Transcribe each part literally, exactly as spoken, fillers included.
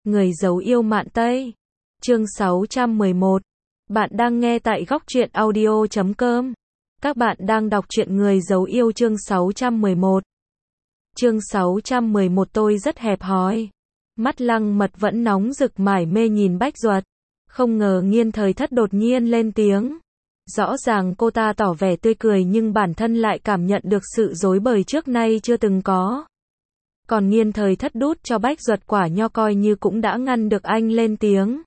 Người giấu yêu mạn Tây. Chương sáu trăm mười một. Bạn đang nghe tại góc truyện audio chấm com. Các bạn đang đọc truyện Người giấu yêu chương sáu trăm mười một. Chương sáu trăm mười một tôi rất hẹp hòi. Mắt Lăng Mật vẫn nóng rực mải mê nhìn Bách Duật. Không ngờ Nghiên Thời Thất đột nhiên lên tiếng. Rõ ràng cô ta tỏ vẻ tươi cười nhưng bản thân lại cảm nhận được sự rối bời trước nay chưa từng có. Còn Nghiên Thời Thất đút cho Bách Duật quả nho coi như cũng đã ngăn được anh lên tiếng.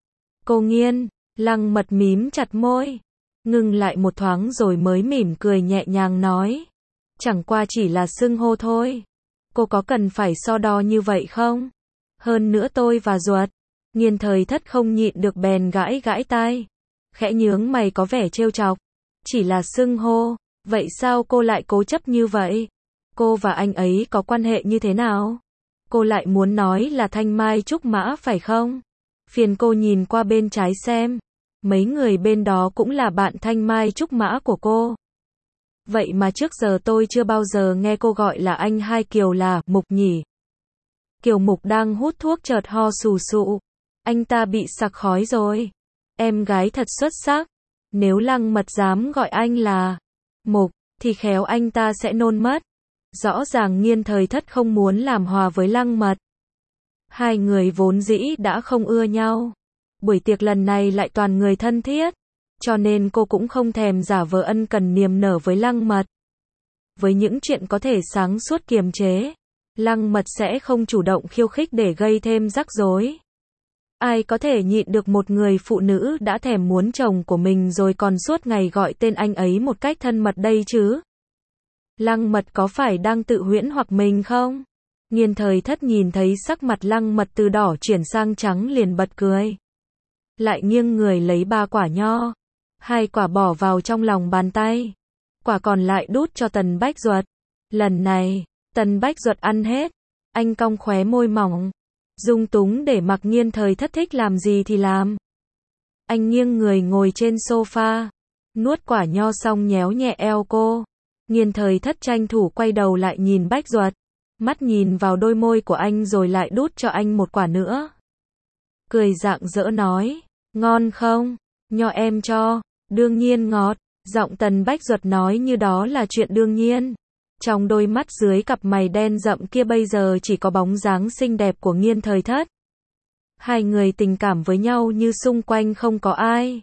Cô Nghiên, Lăng Mật mím chặt môi, ngừng lại một thoáng rồi mới mỉm cười nhẹ nhàng nói. Chẳng qua chỉ là xưng hô thôi. Cô có cần phải so đo như vậy không? Hơn nữa tôi và Duật. Nghiên Thời Thất không nhịn được bèn gãi gãi tai. Khẽ nhướng mày có vẻ trêu chọc. Chỉ là xưng hô, vậy sao cô lại cố chấp như vậy? Cô và anh ấy có quan hệ như thế nào? Cô lại muốn nói là Thanh Mai Trúc Mã phải không? Phiền cô nhìn qua bên trái xem. Mấy người bên đó cũng là bạn Thanh Mai Trúc Mã của cô. Vậy mà trước giờ tôi chưa bao giờ nghe cô gọi là anh hai Kiều là Mục nhỉ? Kiều Mục đang hút thuốc chợt ho sù sụ. Anh ta bị sặc khói rồi. Em gái thật xuất sắc. Nếu Lăng Mật dám gọi anh là Mục, thì khéo anh ta sẽ nôn mất. Rõ ràng Nghiên Thời Thất không muốn làm hòa với Lăng Mật. Hai người vốn dĩ đã không ưa nhau. Buổi tiệc lần này lại toàn người thân thiết. Cho nên cô cũng không thèm giả vờ ân cần niềm nở với Lăng Mật. Với những chuyện có thể sáng suốt kiềm chế, Lăng Mật sẽ không chủ động khiêu khích để gây thêm rắc rối. Ai có thể nhịn được một người phụ nữ đã thèm muốn chồng của mình rồi còn suốt ngày gọi tên anh ấy một cách thân mật đây chứ? Lăng Mật có phải đang tự huyễn hoặc mình không? Nghiên Thời Thất nhìn thấy sắc mặt Lăng Mật từ đỏ chuyển sang trắng liền bật cười. Lại nghiêng người lấy ba quả nho. Hai quả bỏ vào trong lòng bàn tay. Quả còn lại đút cho Tần Bách Duật. Lần này, Tần Bách Duật ăn hết. Anh cong khóe môi mỏng. Dung túng để mặc Nghiên Thời Thất thích làm gì thì làm. Anh nghiêng người ngồi trên sofa. Nuốt quả nho xong nhéo nhẹ eo cô. Nghiên Thời Thất tranh thủ quay đầu lại nhìn Bách Duật. Mắt nhìn vào đôi môi của anh rồi lại đút cho anh một quả nữa. Cười rạng rỡ nói. Ngon không? Nho em cho. Đương nhiên ngọt. Giọng Tần Bách Duật nói như đó là chuyện đương nhiên. Trong đôi mắt dưới cặp mày đen rậm kia bây giờ chỉ có bóng dáng xinh đẹp của Nghiên Thời Thất. Hai người tình cảm với nhau như xung quanh không có ai.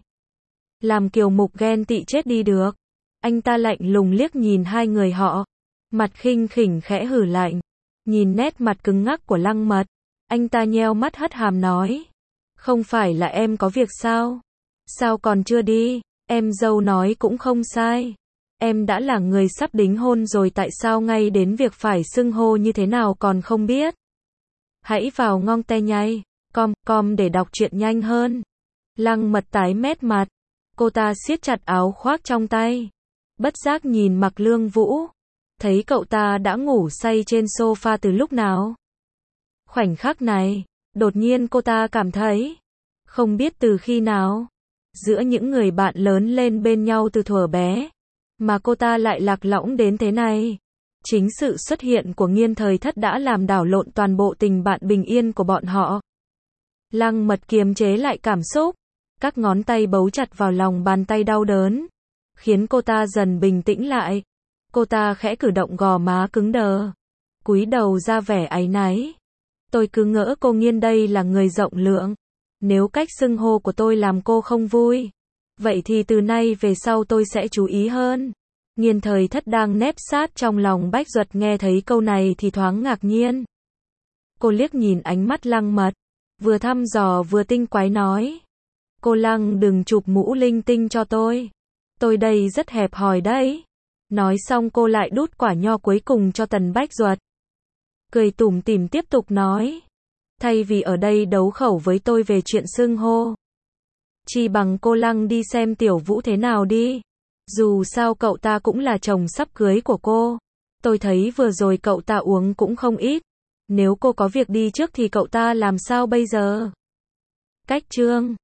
Làm Kiều Mục ghen tị chết đi được. Anh ta lạnh lùng liếc nhìn hai người họ. Mặt khinh khỉnh khẽ hử lạnh. Nhìn nét mặt cứng ngắc của Lăng Mật. Anh ta nheo mắt hất hàm nói. Không phải là em có việc sao? Sao còn chưa đi? Em dâu nói cũng không sai. Em đã là người sắp đính hôn rồi tại sao ngay đến việc phải xưng hô như thế nào còn không biết? Hãy vào ngong te nhay, com, com để đọc truyện nhanh hơn. Lăng Mật tái mét mặt. Cô ta siết chặt áo khoác trong tay. Bất giác nhìn Mạc Lương Vũ. Thấy cậu ta đã ngủ say trên sofa từ lúc nào? Khoảnh khắc này, đột nhiên cô ta cảm thấy. Không biết từ khi nào. Giữa những người bạn lớn lên bên nhau từ thuở bé. Mà cô ta lại lạc lõng đến thế này. Chính sự xuất hiện của Nghiên Thời Thất đã làm đảo lộn toàn bộ tình bạn bình yên của bọn họ. Lăng Mật kiềm chế lại cảm xúc. Các ngón tay bấu chặt vào lòng bàn tay đau đớn. Khiến cô ta dần bình tĩnh lại. Cô ta khẽ cử động gò má cứng đờ. Cúi đầu ra vẻ áy náy. Tôi cứ ngỡ cô Nghiên đây là người rộng lượng. Nếu cách xưng hô của tôi làm cô không vui. Vậy thì từ nay về sau tôi sẽ chú ý hơn. Nghiên Thời Thất đang nép sát trong lòng Bách Duật nghe thấy câu này thì thoáng ngạc nhiên. Cô liếc nhìn ánh mắt Lăng Mật. Vừa thăm dò vừa tinh quái nói. Cô Lăng đừng chụp mũ linh tinh cho tôi. Tôi đây rất hẹp hòi đấy. Nói xong cô lại đút quả nho cuối cùng cho Tần Bách Duật. Cười tủm tỉm tiếp tục nói. Thay vì ở đây đấu khẩu với tôi về chuyện xưng hô. Chỉ bằng cô Lăng đi xem Tiểu Vũ thế nào đi. Dù sao cậu ta cũng là chồng sắp cưới của cô. Tôi thấy vừa rồi cậu ta uống cũng không ít. Nếu cô có việc đi trước thì cậu ta làm sao bây giờ? Cách chương